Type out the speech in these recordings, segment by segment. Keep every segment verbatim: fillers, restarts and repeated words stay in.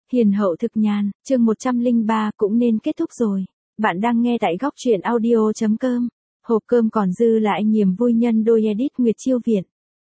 Hiền hậu thực nhàn, chương một trăm lẻ ba cũng nên kết thúc rồi. Bạn đang nghe tại góc truyện audio.com. Hộp cơm còn dư lại niềm vui nhân đôi edit Nguyệt Chiêu Việt.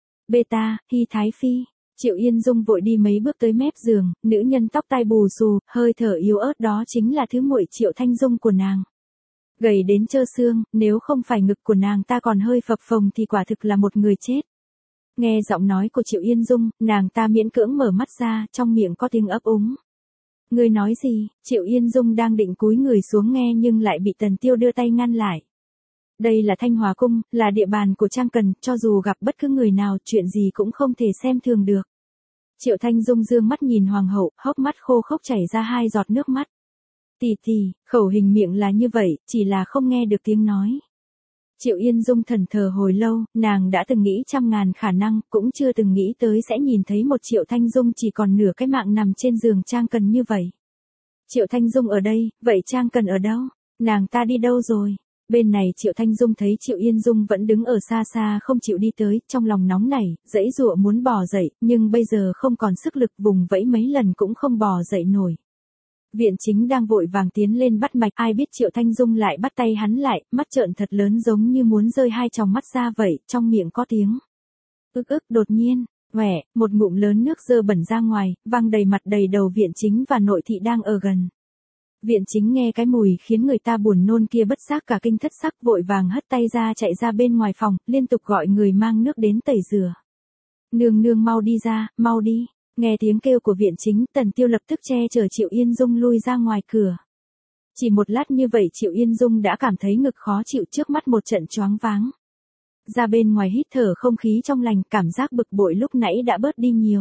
Beta, Hy Thái Phi. Triệu Yên Dung vội đi mấy bước tới mép giường, nữ nhân tóc tai bù xù, hơi thở yếu ớt đó chính là thứ muội Triệu Thanh Dung của nàng. Gầy đến trơ xương, nếu không phải ngực của nàng ta còn hơi phập phồng thì quả thực là một người chết. Nghe giọng nói của Triệu Yên Dung, nàng ta miễn cưỡng mở mắt ra, trong miệng có tiếng ấp úng. Ngươi nói gì? Triệu Yên Dung đang định cúi người xuống nghe nhưng lại bị Tần Tiêu đưa tay ngăn lại. Đây là Thanh Hòa Cung, là địa bàn của Trang Cần, cho dù gặp bất cứ người nào, chuyện gì cũng không thể xem thường được. Triệu Thanh Dung dương mắt nhìn hoàng hậu, hốc mắt khô khốc chảy ra hai giọt nước mắt. Tỷ tỷ, khẩu hình miệng là như vậy, chỉ là không nghe được tiếng nói. Triệu Yên Dung thần thờ hồi lâu, nàng đã từng nghĩ trăm ngàn khả năng, cũng chưa từng nghĩ tới sẽ nhìn thấy một Triệu Thanh Dung chỉ còn nửa cái mạng nằm trên giường Trang Cần như vậy. Triệu Thanh Dung ở đây, vậy Trang Cần ở đâu? Nàng ta đi đâu rồi? Bên này Triệu Thanh Dung thấy Triệu Yên Dung vẫn đứng ở xa xa không chịu đi tới, trong lòng nóng nảy, giãy giụa muốn bò dậy, nhưng bây giờ không còn sức lực, vùng vẫy mấy lần cũng không bò dậy nổi. Viện Chính đang vội vàng tiến lên bắt mạch, ai biết Triệu Thanh Dung lại bắt tay hắn lại, mắt trợn thật lớn giống như muốn rơi hai tròng mắt ra vậy, trong miệng có tiếng. Ức ức đột nhiên, quẻ, một ngụm lớn nước dơ bẩn ra ngoài, văng đầy mặt đầy đầu Viện Chính và nội thị đang ở gần. Viện Chính nghe cái mùi khiến người ta buồn nôn kia bất giác cả kinh thất sắc, vội vàng hất tay ra chạy ra bên ngoài phòng, liên tục gọi người mang nước đến tẩy rửa. Nương nương mau đi ra, mau đi. Nghe tiếng kêu của Viện Chính, Tần Tiêu lập tức che chở Triệu Yên Dung lui ra ngoài cửa. Chỉ một lát như vậy Triệu Yên Dung đã cảm thấy ngực khó chịu, trước mắt một trận choáng váng. Ra bên ngoài hít thở không khí trong lành, cảm giác bực bội lúc nãy đã bớt đi nhiều.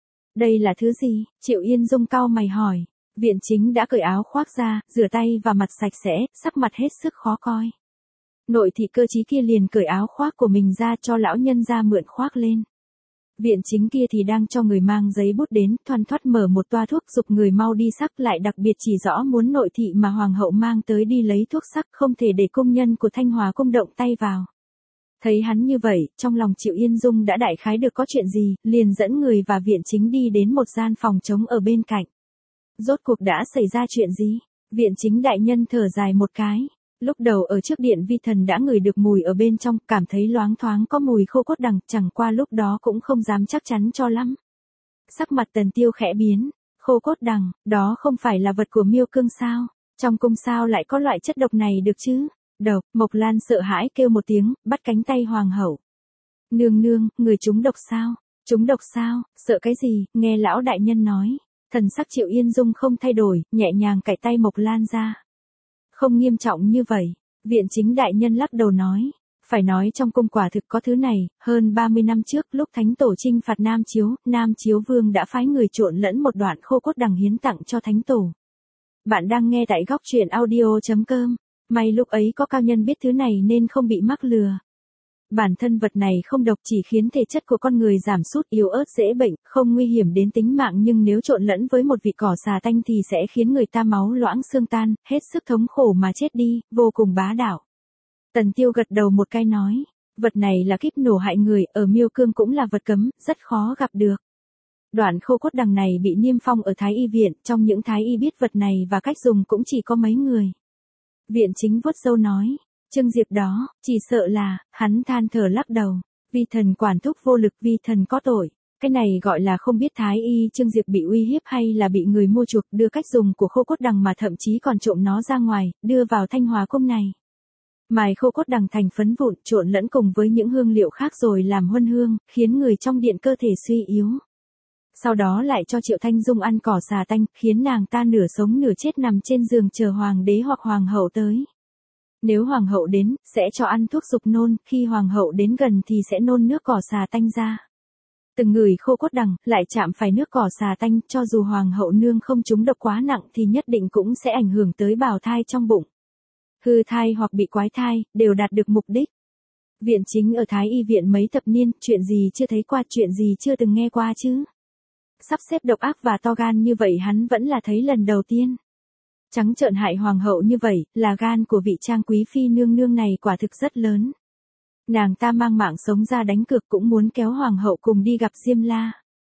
Đây là thứ gì? Triệu Yên Dung cau mày hỏi. Viện Chính đã cởi áo khoác ra, rửa tay và mặt sạch sẽ, sắc mặt hết sức khó coi. Nội thị cơ trí kia liền cởi áo khoác của mình ra cho lão nhân ra mượn khoác lên. Viện Chính kia thì đang cho người mang giấy bút đến, thoăn thoắt mở một toa thuốc giục người mau đi sắc, lại đặc biệt chỉ rõ muốn nội thị mà hoàng hậu mang tới đi lấy thuốc sắc, không thể để công nhân của Thanh Hòa Cung động tay vào. Thấy hắn như vậy, trong lòng Triệu Yên Dung đã đại khái được có chuyện gì, liền dẫn người và Viện Chính đi đến một gian phòng trống ở bên cạnh. Rốt cuộc đã xảy ra chuyện gì? Viện Chính đại nhân thở dài một cái. Lúc đầu ở trước điện vi thần đã ngửi được mùi ở bên trong, cảm thấy loáng thoáng có mùi khô cốt đằng, chẳng qua lúc đó cũng không dám chắc chắn cho lắm. Sắc mặt Tần Tiêu khẽ biến, khô cốt đằng, đó không phải là vật của Miêu Cương sao? Trong cung sao lại có loại chất độc này được chứ? Độc, Mộc Lan sợ hãi kêu một tiếng, bắt cánh tay hoàng hậu. Nương nương, người trúng độc sao? Trúng độc sao? Sợ cái gì? Nghe lão đại nhân nói. Thần sắc Triệu Yên Dung không thay đổi, nhẹ nhàng cạy tay Mộc Lan ra. Không nghiêm trọng như vậy, Viện Chính đại nhân lắc đầu nói. Phải nói trong cung quả thực có thứ này, hơn ba mươi năm trước lúc Thánh Tổ chinh phạt Nam Chiếu, Nam Chiếu Vương đã phái người trộn lẫn một đoạn khô cốt đằng hiến tặng cho Thánh Tổ. Bạn đang nghe tại góc truyện audio.com. May lúc ấy có cao nhân biết thứ này nên không bị mắc lừa. Bản thân vật này không độc, chỉ khiến thể chất của con người giảm sút, yếu ớt, dễ bệnh, không nguy hiểm đến tính mạng, nhưng nếu trộn lẫn với một vị cỏ xà tanh thì sẽ khiến người ta máu loãng xương tan, hết sức thống khổ mà chết đi, vô cùng bá đạo. Tần Tiêu gật đầu một cái nói, vật này là kíp nổ hại người, ở Miêu Cương cũng là vật cấm, rất khó gặp được. Đoạn khô cốt đằng này bị niêm phong ở Thái Y viện, trong những Thái Y biết vật này và cách dùng cũng chỉ có mấy người. Viện Chính vuốt râu nói. Trương Diệp đó, chỉ sợ là, hắn than thở lắc đầu. Vi thần quản thúc vô lực, vi thần có tội. Cái này gọi là không biết Thái Y Trương Diệp bị uy hiếp hay là bị người mua chuộc, đưa cách dùng của khô cốt đằng mà thậm chí còn trộm nó ra ngoài, đưa vào Thanh Hòa Cung này. Mài khô cốt đằng thành phấn vụn, trộn lẫn cùng với những hương liệu khác rồi làm huân hương, khiến người trong điện cơ thể suy yếu. Sau đó lại cho Triệu Thanh Dung ăn cỏ xà tanh, khiến nàng ta nửa sống nửa chết nằm trên giường chờ hoàng đế hoặc hoàng hậu tới. Nếu hoàng hậu đến, sẽ cho ăn thuốc dục nôn, khi hoàng hậu đến gần thì sẽ nôn nước cỏ xà tanh ra. Từng người khô cốt đằng, lại chạm phải nước cỏ xà tanh, cho dù hoàng hậu nương không trúng độc quá nặng thì nhất định cũng sẽ ảnh hưởng tới bào thai trong bụng. Hư thai hoặc bị quái thai, đều đạt được mục đích. Viện Chính ở Thái Y viện mấy thập niên, chuyện gì chưa thấy qua, chuyện gì chưa từng nghe qua chứ. Sắp xếp độc ác và to gan như vậy hắn vẫn là thấy lần đầu tiên. Trắng trợn hại hoàng hậu như vậy, là gan của vị Trang quý phi nương nương này quả thực rất lớn. Nàng ta mang mạng sống ra đánh cược cũng muốn kéo hoàng hậu cùng đi gặp Diêm La.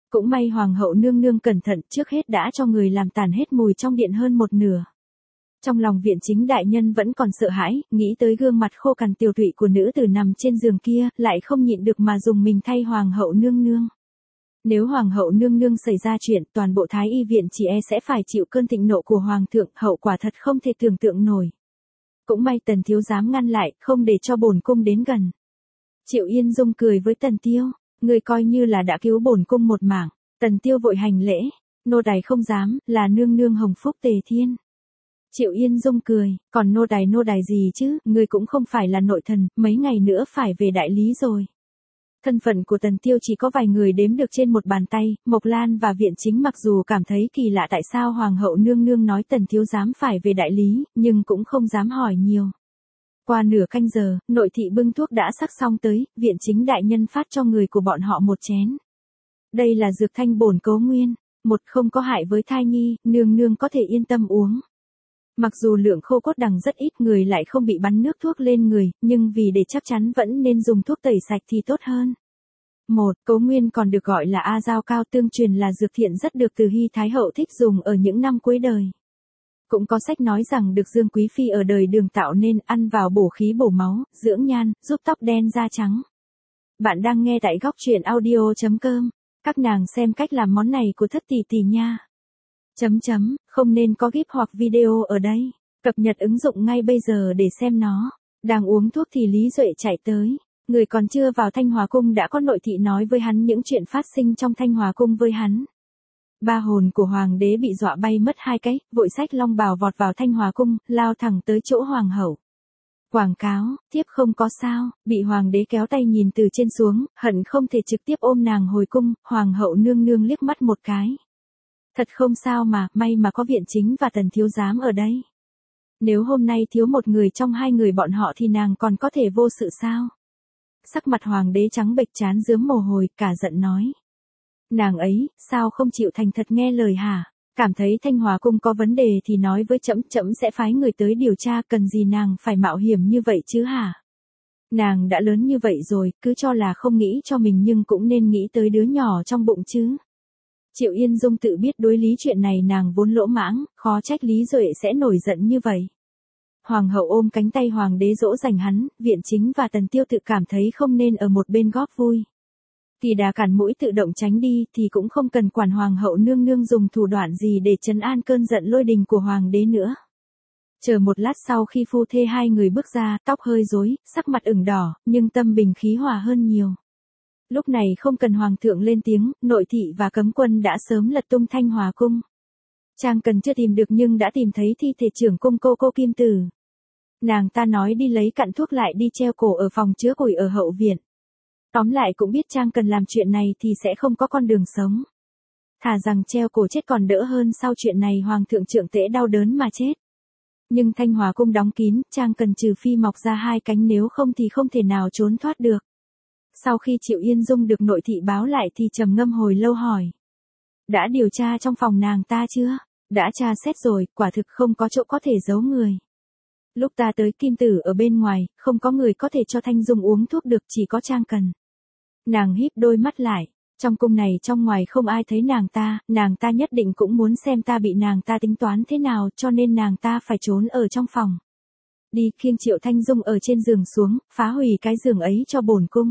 Cũng may hoàng hậu nương nương cẩn thận, trước hết đã cho người làm tàn hết mùi trong điện hơn một nửa. Trong lòng Viện Chính đại nhân vẫn còn sợ hãi, nghĩ tới gương mặt khô cằn tiều tụy của nữ tử nằm trên giường kia, lại không nhịn được mà dùng mình thay hoàng hậu nương nương. Nếu hoàng hậu nương nương xảy ra chuyện, toàn bộ thái y viện chỉ e sẽ phải chịu cơn thịnh nộ của hoàng thượng, hậu quả thật không thể tưởng tượng nổi. Cũng may Tần thiếu giám ngăn lại, không để cho bổn cung đến gần. Triệu Yên Dung cười với Tần Tiêu, người coi như là đã cứu bổn cung một mạng. Tần Tiêu vội hành lễ, nô tài không dám, là nương nương hồng phúc Tề Thiên. Triệu Yên Dung cười, còn nô tài nô tài gì chứ, người cũng không phải là nội thần, mấy ngày nữa phải về đại lý rồi. Thân phận của Tần Tiêu chỉ có vài người đếm được trên một bàn tay, Mộc Lan và Viện Chính mặc dù cảm thấy kỳ lạ tại sao hoàng hậu nương nương nói Tần thiếu giám phải về đại lý, nhưng cũng không dám hỏi nhiều. Qua nửa canh giờ, nội thị bưng thuốc đã sắc xong tới, Viện Chính đại nhân phát cho người của bọn họ một chén. Đây là dược thanh bổn cấu nguyên, một không có hại với thai nhi, nương nương có thể yên tâm uống. Mặc dù lượng khô cốt đằng rất ít, người lại không bị bắn nước thuốc lên người, nhưng vì để chắc chắn vẫn nên dùng thuốc tẩy sạch thì tốt hơn. Một, cấu nguyên còn được gọi là A Dao Cao, tương truyền là dược thiện rất được Từ Hy Thái Hậu thích dùng ở những năm cuối đời. Cũng có sách nói rằng được Dương Quý Phi ở đời Đường tạo nên, ăn vào bổ khí bổ máu, dưỡng nhan, giúp tóc đen da trắng. Bạn đang nghe tại góc truyện audio chấm com. Các nàng xem cách làm món này của Thất tỷ tỷ nha. Chấm chấm, không nên có gif hoặc video ở đây. Cập nhật ứng dụng ngay bây giờ để xem nó. Đang uống thuốc thì Lý Duệ chạy tới. Người còn chưa vào Thanh Hòa Cung đã có nội thị nói với hắn những chuyện phát sinh trong Thanh Hòa Cung với hắn. Ba hồn của hoàng đế bị dọa bay mất hai cái, vội xách long bào vọt vào Thanh Hòa Cung, lao thẳng tới chỗ hoàng hậu. Quảng cáo, tiếp không có sao, bị hoàng đế kéo tay nhìn từ trên xuống, hận không thể trực tiếp ôm nàng hồi cung, hoàng hậu nương nương liếc mắt một cái. Thật không sao mà, may mà có Viện Chính và Tần thiếu giám ở đây. Nếu hôm nay thiếu một người trong hai người bọn họ thì nàng còn có thể vô sự sao? Sắc mặt hoàng đế trắng bệch trán rướm mồ hôi, cả giận nói. Nàng ấy, sao không chịu thành thật nghe lời hả? Cảm thấy Thanh Hòa Cung có vấn đề thì nói với trẫm, trẫm sẽ phái người tới điều tra, cần gì nàng phải mạo hiểm như vậy chứ hả? Nàng đã lớn như vậy rồi, cứ cho là không nghĩ cho mình nhưng cũng nên nghĩ tới đứa nhỏ trong bụng chứ. Triệu Yên Dung tự biết đối lý chuyện này nàng vốn lỗ mãng, khó trách Lý Duệ sẽ nổi giận như vậy. Hoàng hậu ôm cánh tay hoàng đế dỗ dành hắn, Viện Chính và Tần Tiêu tự cảm thấy không nên ở một bên góp vui. Thì đà cản mũi tự động tránh đi thì cũng không cần quản hoàng hậu nương nương dùng thủ đoạn gì để trấn an cơn giận lôi đình của hoàng đế nữa. Chờ một lát sau khi phu thê hai người bước ra, tóc hơi rối, sắc mặt ửng đỏ, nhưng tâm bình khí hòa hơn nhiều. Lúc này không cần hoàng thượng lên tiếng, nội thị và cấm quân đã sớm lật tung Thanh Hòa Cung. Trang Cần chưa tìm được nhưng đã tìm thấy thi thể trưởng cung cô cô Kim Tử. Nàng ta nói đi lấy cặn thuốc lại đi treo cổ ở phòng chứa củi ở hậu viện. Tóm lại cũng biết Trang Cần làm chuyện này thì sẽ không có con đường sống. Thà rằng treo cổ chết còn đỡ hơn sau chuyện này hoàng thượng trượng tễ đau đớn mà chết. Nhưng Thanh Hòa Cung đóng kín, Trang Cần trừ phi mọc ra hai cánh, nếu không thì không thể nào trốn thoát được. Sau khi Triệu Yên Dung được nội thị báo lại thì trầm ngâm hồi lâu hỏi. Đã điều tra trong phòng nàng ta chưa? Đã tra xét rồi, quả thực không có chỗ có thể giấu người. Lúc ta tới Kim Tử ở bên ngoài, không có người có thể cho Thanh Dung uống thuốc được, chỉ có Trang Cần. Nàng híp đôi mắt lại, trong cung này trong ngoài không ai thấy nàng ta, nàng ta nhất định cũng muốn xem ta bị nàng ta tính toán thế nào, cho nên nàng ta phải trốn ở trong phòng. Đi khiêng Triệu Thanh Dung ở trên giường xuống, phá hủy cái giường ấy cho bổn cung.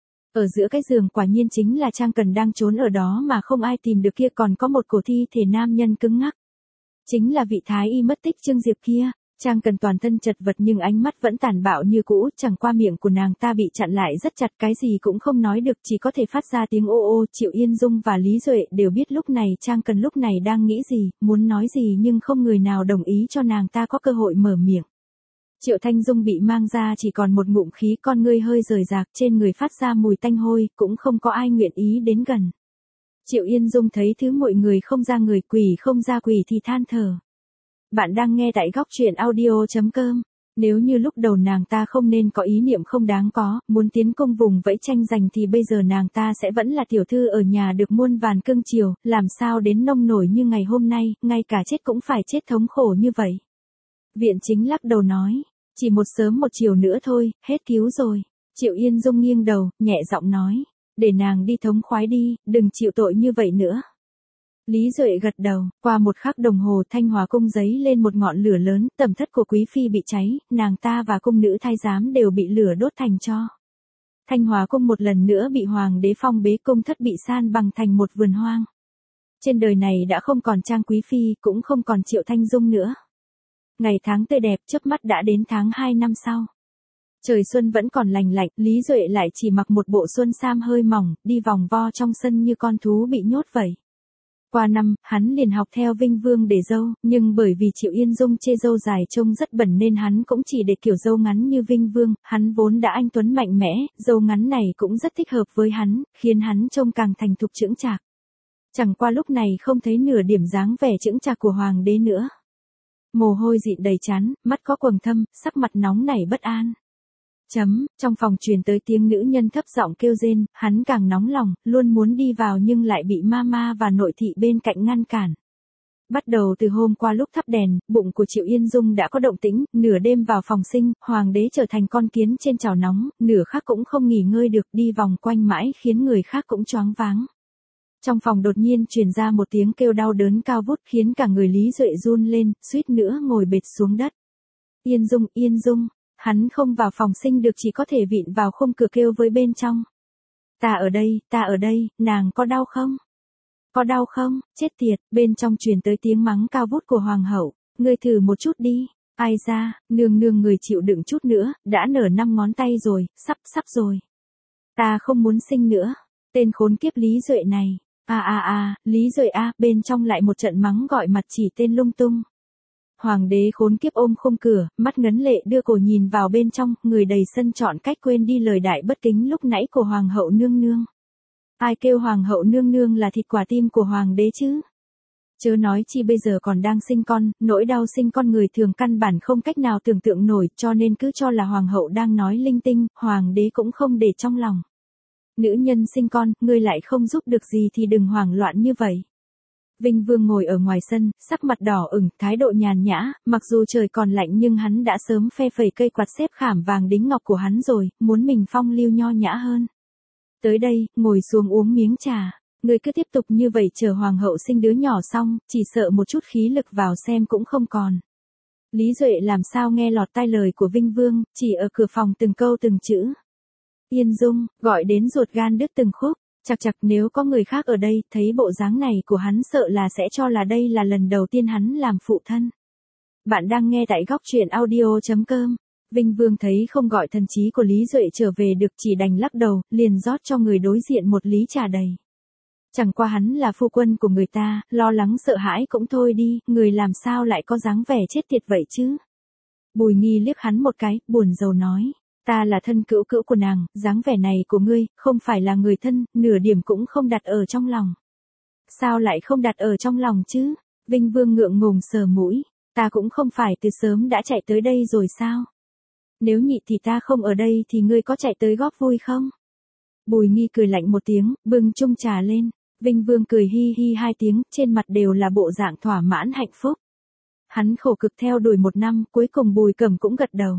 Ở giữa cái giường quả nhiên chính là Trang Cần đang trốn ở đó mà không ai tìm được, kia còn có một cổ thi thể nam nhân cứng ngắc. Chính là vị thái y mất tích Trương Diệp kia. Trang Cần toàn thân chật vật nhưng ánh mắt vẫn tàn bạo như cũ, chẳng qua miệng của nàng ta bị chặn lại rất chặt, cái gì cũng không nói được, chỉ có thể phát ra tiếng ô ô. Triệu Yên Dung và Lý Duệ đều biết lúc này Trang Cần lúc này đang nghĩ gì, muốn nói gì nhưng không người nào đồng ý cho nàng ta có cơ hội mở miệng. Triệu Thanh Dung bị mang ra chỉ còn một ngụm khí, con ngươi hơi rời rạc, trên người phát ra mùi tanh hôi, cũng không có ai nguyện ý đến gần. Triệu Yên Dung thấy thứ mọi người không ra người, quỷ không ra quỷ thì than thở. Bạn đang nghe tại góc truyện audio chấm com. Nếu như lúc đầu nàng ta không nên có ý niệm không đáng có, muốn tiến công vùng vẫy tranh giành thì bây giờ nàng ta sẽ vẫn là tiểu thư ở nhà được muôn vàn cưng chiều, làm sao đến nông nổi như ngày hôm nay, ngay cả chết cũng phải chết thống khổ như vậy. Viện Chính lắc đầu nói, chỉ một sớm một chiều nữa thôi, hết cứu rồi. Triệu Yên Dung nghiêng đầu, nhẹ giọng nói, để nàng đi thống khoái đi, đừng chịu tội như vậy nữa. Lý Duệ gật đầu, qua một khắc đồng hồ Thanh Hòa cung giấy lên một ngọn lửa lớn, tẩm thất của quý phi bị cháy, nàng ta và cung nữ thái giám đều bị lửa đốt thành tro. Thanh Hòa cung một lần nữa bị hoàng đế phong bế, cung thất bị san bằng thành một vườn hoang. Trên đời này đã không còn Trang quý phi, cũng không còn Triệu Thanh Dung nữa. Ngày tháng tươi đẹp chớp mắt đã đến tháng hai năm sau. Trời xuân vẫn còn lành lạnh, Lý Duệ lại chỉ mặc một bộ xuân sam hơi mỏng, đi vòng vo trong sân như con thú bị nhốt vậy. Qua năm, hắn liền học theo Vinh Vương để dâu, nhưng bởi vì Triệu Yên Dung chê dâu dài trông rất bẩn nên hắn cũng chỉ để kiểu dâu ngắn như Vinh Vương, hắn vốn đã anh tuấn mạnh mẽ, dâu ngắn này cũng rất thích hợp với hắn, khiến hắn trông càng thành thục chững chạc. Chẳng qua lúc này không thấy nửa điểm dáng vẻ chững chạc của hoàng đế nữa. Mồ hôi dịn đầy trán, mắt có quầng thâm, sắc mặt nóng nảy bất an. Chấm, trong phòng truyền tới tiếng nữ nhân thấp giọng kêu rên, hắn càng nóng lòng, luôn muốn đi vào nhưng lại bị mama và nội thị bên cạnh ngăn cản. Bắt đầu từ hôm qua lúc thắp đèn, bụng của Triệu Yên Dung đã có động tĩnh, nửa đêm vào phòng sinh, hoàng đế trở thành con kiến trên chảo nóng, nửa khác cũng không nghỉ ngơi được, đi vòng quanh mãi khiến người khác cũng choáng váng. Trong phòng đột nhiên truyền ra một tiếng kêu đau đớn cao vút khiến cả người Lý Duệ run lên, suýt nữa ngồi bệt xuống đất. Yên Dung, Yên Dung. Hắn không vào phòng sinh được chỉ có thể vịn vào khung cửa kêu với bên trong. Ta ở đây, ta ở đây, nàng có đau không? Có đau không? Chết tiệt, bên trong truyền tới tiếng mắng cao vút của hoàng hậu. Ngươi thử một chút đi. Ai ra, nương nương người chịu đựng chút nữa, đã nở năm ngón tay rồi, sắp sắp rồi. Ta không muốn sinh nữa. Tên khốn kiếp Lý Duệ này. À à à, Lý Duệ a, bên trong lại một trận mắng gọi mặt chỉ tên lung tung. Hoàng đế khốn kiếp ôm khung cửa, mắt ngấn lệ đưa cổ nhìn vào bên trong, người đầy sân chọn cách quên đi lời đại bất kính lúc nãy của hoàng hậu nương nương. Ai kêu hoàng hậu nương nương là thịt quả tim của hoàng đế chứ? Chớ nói chi bây giờ còn đang sinh con, nỗi đau sinh con người thường căn bản không cách nào tưởng tượng nổi, cho nên cứ cho là hoàng hậu đang nói linh tinh, hoàng đế cũng không để trong lòng. Nữ nhân sinh con, ngươi lại không giúp được gì thì đừng hoảng loạn như vậy. Vinh Vương ngồi ở ngoài sân, sắc mặt đỏ ửng, thái độ nhàn nhã, mặc dù trời còn lạnh nhưng hắn đã sớm phe phẩy cây quạt xếp khảm vàng đính ngọc của hắn rồi, muốn mình phong lưu nho nhã hơn. Tới đây, ngồi xuống uống miếng trà, người cứ tiếp tục như vậy chờ hoàng hậu sinh đứa nhỏ xong, chỉ sợ một chút khí lực vào xem cũng không còn. Lý Duệ làm sao nghe lọt tai lời của Vinh Vương, chỉ ở cửa phòng từng câu từng chữ. Yên Dung, gọi đến ruột gan đứt từng khúc. Chặt chặt nếu có người khác ở đây, thấy bộ dáng này của hắn sợ là sẽ cho là đây là lần đầu tiên hắn làm phụ thân. Bạn đang nghe tại góc truyện audio chấm com. Vinh Vương thấy không gọi thần trí của Lý Duệ trở về được chỉ đành lắc đầu, liền rót cho người đối diện một lý trà đầy. Chẳng qua hắn là phu quân của người ta, lo lắng sợ hãi cũng thôi đi, người làm sao lại có dáng vẻ chết tiệt vậy chứ. Bùi Nghi liếc hắn một cái, buồn rầu nói. Ta là thân cữu cữu của nàng, dáng vẻ này của ngươi, không phải là người thân, nửa điểm cũng không đặt ở trong lòng. Sao lại không đặt ở trong lòng chứ? Vinh Vương ngượng ngùng sờ mũi, ta cũng không phải từ sớm đã chạy tới đây rồi sao? Nếu nhị thì ta không ở đây thì ngươi có chạy tới góp vui không? Bùi Nghi cười lạnh một tiếng, bưng chung trà lên. Vinh Vương cười hi hi hai tiếng, trên mặt đều là bộ dạng thỏa mãn hạnh phúc. Hắn khổ cực theo đuổi một năm, cuối cùng Bùi Cẩm cũng gật đầu.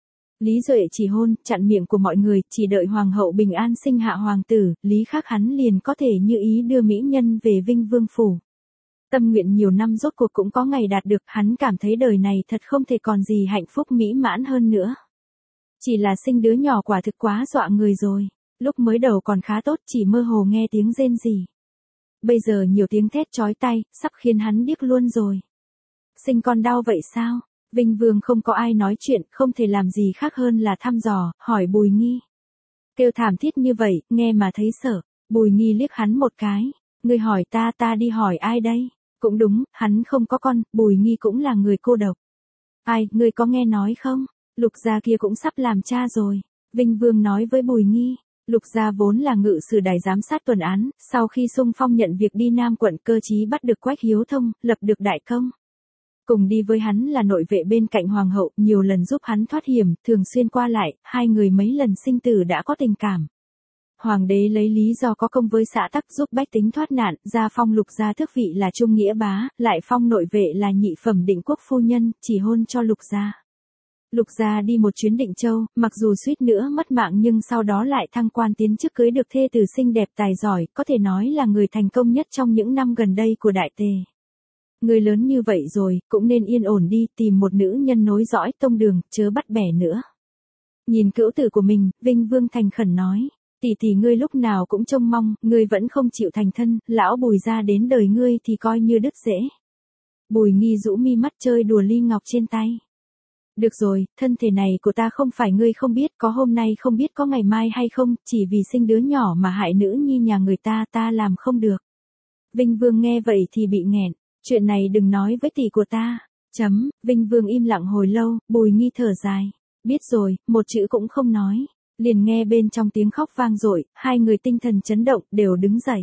Lý Duệ chỉ hôn, chặn miệng của mọi người, chỉ đợi hoàng hậu bình an sinh hạ hoàng tử, Lý khác hắn liền có thể như ý đưa mỹ nhân về Vinh Vương phủ. Tâm nguyện nhiều năm rốt cuộc cũng có ngày đạt được, hắn cảm thấy đời này thật không thể còn gì hạnh phúc mỹ mãn hơn nữa. Chỉ là sinh đứa nhỏ quả thực quá dọa người rồi, lúc mới đầu còn khá tốt chỉ mơ hồ nghe tiếng rên rỉ. Bây giờ nhiều tiếng thét chói tai, sắp khiến hắn điếc luôn rồi. Sinh con đau vậy sao? Vinh Vương không có ai nói chuyện, không thể làm gì khác hơn là thăm dò, hỏi Bùi Nghi. Kêu thảm thiết như vậy, nghe mà thấy sợ. Bùi Nghi liếc hắn một cái. Ngươi hỏi ta, ta đi hỏi ai đây? Cũng đúng, hắn không có con, Bùi Nghi cũng là người cô độc. Ai, ngươi có nghe nói không? Lục gia kia cũng sắp làm cha rồi. Vinh Vương nói với Bùi Nghi. Lục gia vốn là ngự sử đài giám sát tuần án, sau khi xung phong nhận việc đi Nam quận cơ chí bắt được Quách Hiếu Thông, lập được đại công. Cùng đi với hắn là nội vệ bên cạnh hoàng hậu, nhiều lần giúp hắn thoát hiểm, thường xuyên qua lại, hai người mấy lần sinh tử đã có tình cảm. Hoàng đế lấy lý do có công với xã tắc giúp bách tính thoát nạn, ra phong Lục gia tước vị là trung nghĩa bá, lại phong nội vệ là nhị phẩm định quốc phu nhân, chỉ hôn cho Lục gia. Lục gia đi một chuyến Định Châu, mặc dù suýt nữa mất mạng nhưng sau đó lại thăng quan tiến chức cưới được thê tử xinh đẹp tài giỏi, có thể nói là người thành công nhất trong những năm gần đây của Đại Tề. Người lớn như vậy rồi, cũng nên yên ổn đi, tìm một nữ nhân nối dõi tông đường, chớ bắt bẻ nữa. Nhìn cữu tử của mình, Vinh Vương thành khẩn nói, tỷ tỷ ngươi lúc nào cũng trông mong, ngươi vẫn không chịu thành thân, lão Bùi gia đến đời ngươi thì coi như đứt rễ. Bùi Nghi rũ mi mắt chơi đùa ly ngọc trên tay. Được rồi, thân thể này của ta không phải ngươi không biết, có hôm nay không biết có ngày mai hay không, chỉ vì sinh đứa nhỏ mà hại nữ nhi nhà người ta, ta làm không được. Vinh Vương nghe vậy thì bị nghẹn, chuyện này đừng nói với tỷ của ta. Chấm, Vinh Vương im lặng hồi lâu, Bùi Nghi thở dài. Biết rồi, một chữ cũng không nói. Liền nghe bên trong tiếng khóc vang dội, hai người tinh thần chấn động, đều đứng dậy.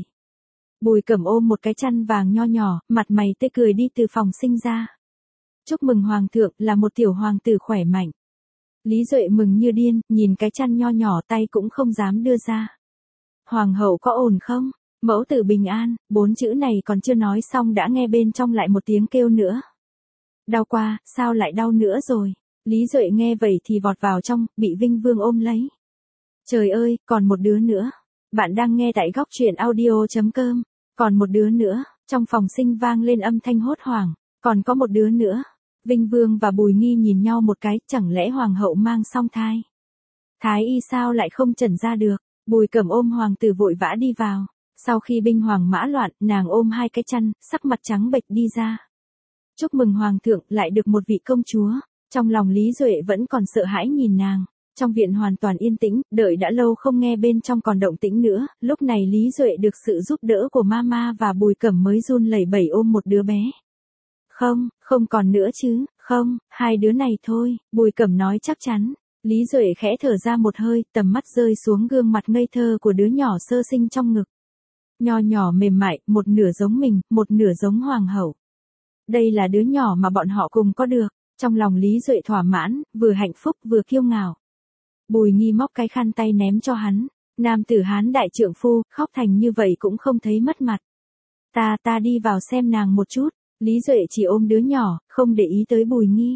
Bùi Cẩm ôm một cái chăn vàng nho nhỏ, mặt mày tươi cười đi từ phòng sinh ra. Chúc mừng hoàng thượng, là một tiểu hoàng tử khỏe mạnh. Lý Duệ mừng như điên, nhìn cái chăn nho nhỏ tay cũng không dám đưa ra. Hoàng hậu có ổn không? Mẫu tử bình an, bốn chữ này còn chưa nói xong đã nghe bên trong lại một tiếng kêu nữa. Đau quá, sao lại đau nữa rồi? Lý Duệ nghe vậy thì vọt vào trong, bị Vinh Vương ôm lấy. Trời ơi, còn một đứa nữa. Bạn đang nghe tại góc truyện audio chấm com. Còn một đứa nữa, trong phòng sinh vang lên âm thanh hốt hoảng. Còn có một đứa nữa. Vinh Vương và Bùi Nghi nhìn nhau một cái, chẳng lẽ hoàng hậu mang song thai? Thái y sao lại không chẩn ra được? Bùi Cẩm ôm hoàng tử vội vã đi vào. Sau khi binh hoàng mã loạn, nàng ôm hai cái chăn, sắc mặt trắng bệch đi ra. Chúc mừng hoàng thượng, lại được một vị công chúa. Trong lòng Lý Duệ vẫn còn sợ hãi nhìn nàng. Trong viện hoàn toàn yên tĩnh, đợi đã lâu không nghe bên trong còn động tĩnh nữa, lúc này Lý Duệ được sự giúp đỡ của Mama và Bùi Cẩm mới run lẩy bẩy ôm một đứa bé. Không, không còn nữa chứ, không, hai đứa này thôi, Bùi Cẩm nói chắc chắn. Lý Duệ khẽ thở ra một hơi, tầm mắt rơi xuống gương mặt ngây thơ của đứa nhỏ sơ sinh trong ngực. Nho nhỏ mềm mại, một nửa giống mình, một nửa giống hoàng hậu. Đây là đứa nhỏ mà bọn họ cùng có được. Trong lòng Lý Duệ thỏa mãn, vừa hạnh phúc vừa kiêu ngạo. Bùi Nghi móc cái khăn tay ném cho hắn. Nam tử Hán đại trượng phu, khóc thành như vậy cũng không thấy mất mặt. Ta ta đi vào xem nàng một chút. Lý Duệ chỉ ôm đứa nhỏ, không để ý tới Bùi Nghi.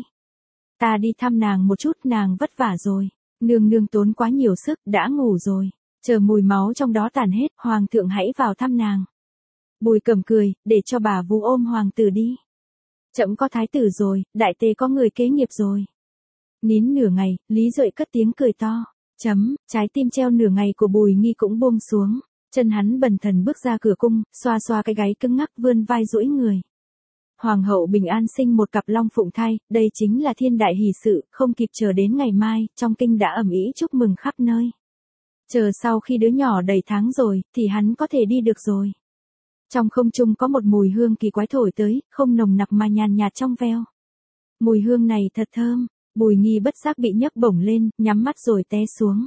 Ta đi thăm nàng một chút, nàng vất vả rồi. Nương nương tốn quá nhiều sức, đã ngủ rồi. Chờ mùi máu trong đó tàn hết, hoàng thượng hãy vào thăm nàng. Bùi Cẩm cười, để cho bà vú ôm hoàng tử đi. Chậm có thái tử rồi, đại tề có người kế nghiệp rồi. Nín nửa ngày, Lý Duệ cất tiếng cười to. Chấm, trái tim treo nửa ngày của Bùi Nghi cũng buông xuống. Chân hắn bần thần bước ra cửa cung, xoa xoa cái gáy cứng ngắc vươn vai duỗi người. Hoàng hậu bình an sinh một cặp long phụng thai, đây chính là thiên đại hỷ sự, không kịp chờ đến ngày mai, trong kinh đã ầm ĩ chúc mừng khắp nơi. Chờ sau khi đứa nhỏ đầy tháng rồi, thì hắn có thể đi được rồi. Trong không trung có một mùi hương kỳ quái thổi tới, không nồng nặc mà nhàn nhạt trong veo. Mùi hương này thật thơm, Bùi Nghi bất giác bị nhấc bổng lên, nhắm mắt rồi té xuống.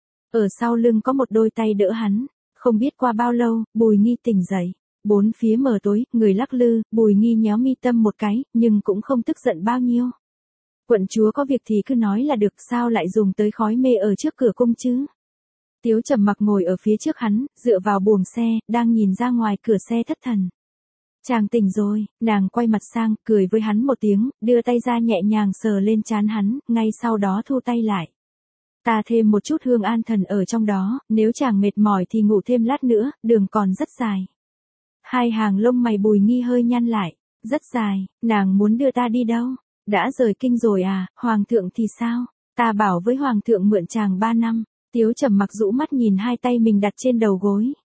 Ở sau lưng có một đôi tay đỡ hắn, không biết qua bao lâu, Bùi Nghi tỉnh dậy. Bốn phía mờ tối, người lắc lư, Bùi Nghi nhéo mi tâm một cái, nhưng cũng không tức giận bao nhiêu. Quận chúa có việc thì cứ nói là được, sao lại dùng tới khói mê ở trước cửa cung chứ? Tiếu Trầm Mặc ngồi ở phía trước hắn, dựa vào buồng xe, đang nhìn ra ngoài cửa xe thất thần. Chàng tỉnh rồi, nàng quay mặt sang, cười với hắn một tiếng, đưa tay ra nhẹ nhàng sờ lên trán hắn, ngay sau đó thu tay lại. Ta thêm một chút hương an thần ở trong đó, nếu chàng mệt mỏi thì ngủ thêm lát nữa, đường còn rất dài. Hai hàng lông mày Bùi Nghi hơi nhăn lại, rất dài, nàng muốn đưa ta đi đâu? Đã rời kinh rồi à, hoàng thượng thì sao? Ta bảo với hoàng thượng mượn chàng ba năm. Tiếu Trầm Mặc rũ mắt nhìn hai tay mình đặt trên đầu gối.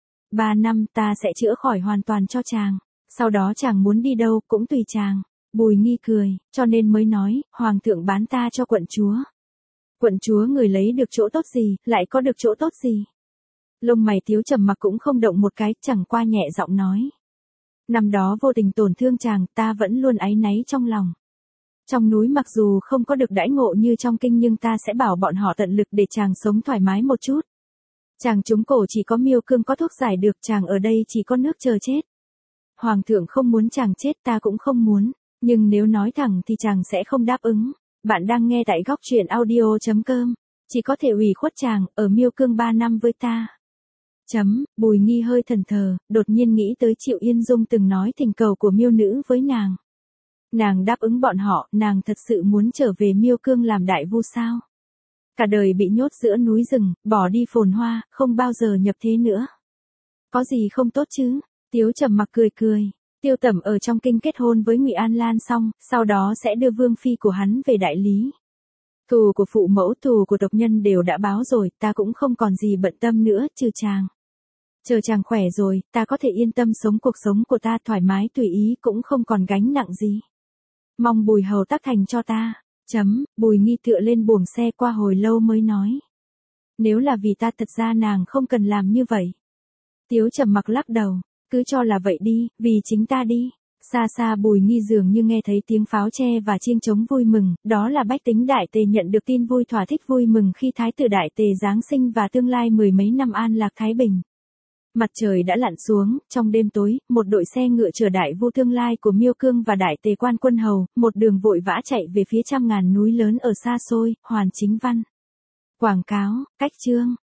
Ba năm ta sẽ chữa khỏi hoàn toàn cho chàng. Sau đó chàng muốn đi đâu cũng tùy chàng. Bùi Nghi cười, cho nên mới nói, hoàng thượng bán ta cho quận chúa. Quận chúa người lấy được chỗ tốt gì, lại có được chỗ tốt gì? Lông mày Tiếu Trầm Mặc cũng không động một cái, chẳng qua nhẹ giọng nói. Năm đó vô tình tổn thương chàng, ta vẫn luôn áy náy trong lòng. Trong núi mặc dù không có được đãi ngộ như trong kinh nhưng ta sẽ bảo bọn họ tận lực để chàng sống thoải mái một chút. Chàng trúng cổ chỉ có miêu cương có thuốc giải được, chàng ở đây chỉ có nước chờ chết. Hoàng thượng không muốn chàng chết, ta cũng không muốn, nhưng nếu nói thẳng thì chàng sẽ không đáp ứng. Bạn đang nghe tại góc truyện audio chấm com, chỉ có thể ủy khuất chàng, ở miêu cương ba năm với ta. Chấm, Bùi Nghi hơi thẫn thờ, đột nhiên nghĩ tới Triệu Yên Dung từng nói tình cầu của miêu nữ với nàng. Nàng đáp ứng bọn họ, nàng thật sự muốn trở về Miêu Cương làm đại vu sao? Cả đời bị nhốt giữa núi rừng, bỏ đi phồn hoa, không bao giờ nhập thế nữa. Có gì không tốt chứ? Tiếu Trầm Mặc cười cười. Tiêu Tẩm ở trong kinh kết hôn với Ngụy An Lan xong, sau đó sẽ đưa vương phi của hắn về đại lý. Thù của phụ mẫu, thù của tộc nhân đều đã báo rồi, ta cũng không còn gì bận tâm nữa, trừ chàng. Chờ chàng khỏe rồi, ta có thể yên tâm sống cuộc sống của ta thoải mái tùy ý, cũng không còn gánh nặng gì. Mong Bùi hầu tác thành cho ta. Chấm, Bùi Nghi tựa lên buồng xe qua hồi lâu mới nói. Nếu là vì ta thật ra nàng không cần làm như vậy. Tiếu Trầm Mặc lắc đầu, cứ cho là vậy đi, vì chính ta đi. Xa xa Bùi Nghi dường như nghe thấy tiếng pháo tre và chiêng trống vui mừng, đó là bách tính Đại Tề nhận được tin vui thỏa thích vui mừng khi Thái tử Đại Tề giáng sinh và tương lai mười mấy năm an lạc thái bình. Mặt trời đã lặn xuống, trong đêm tối, một đội xe ngựa chở đại vu tương lai của Miêu Cương và Đại Tề quan quân hầu, một đường vội vã chạy về phía trăm ngàn núi lớn ở xa xôi, Hoàn Chính Văn. Quảng cáo, cách chương.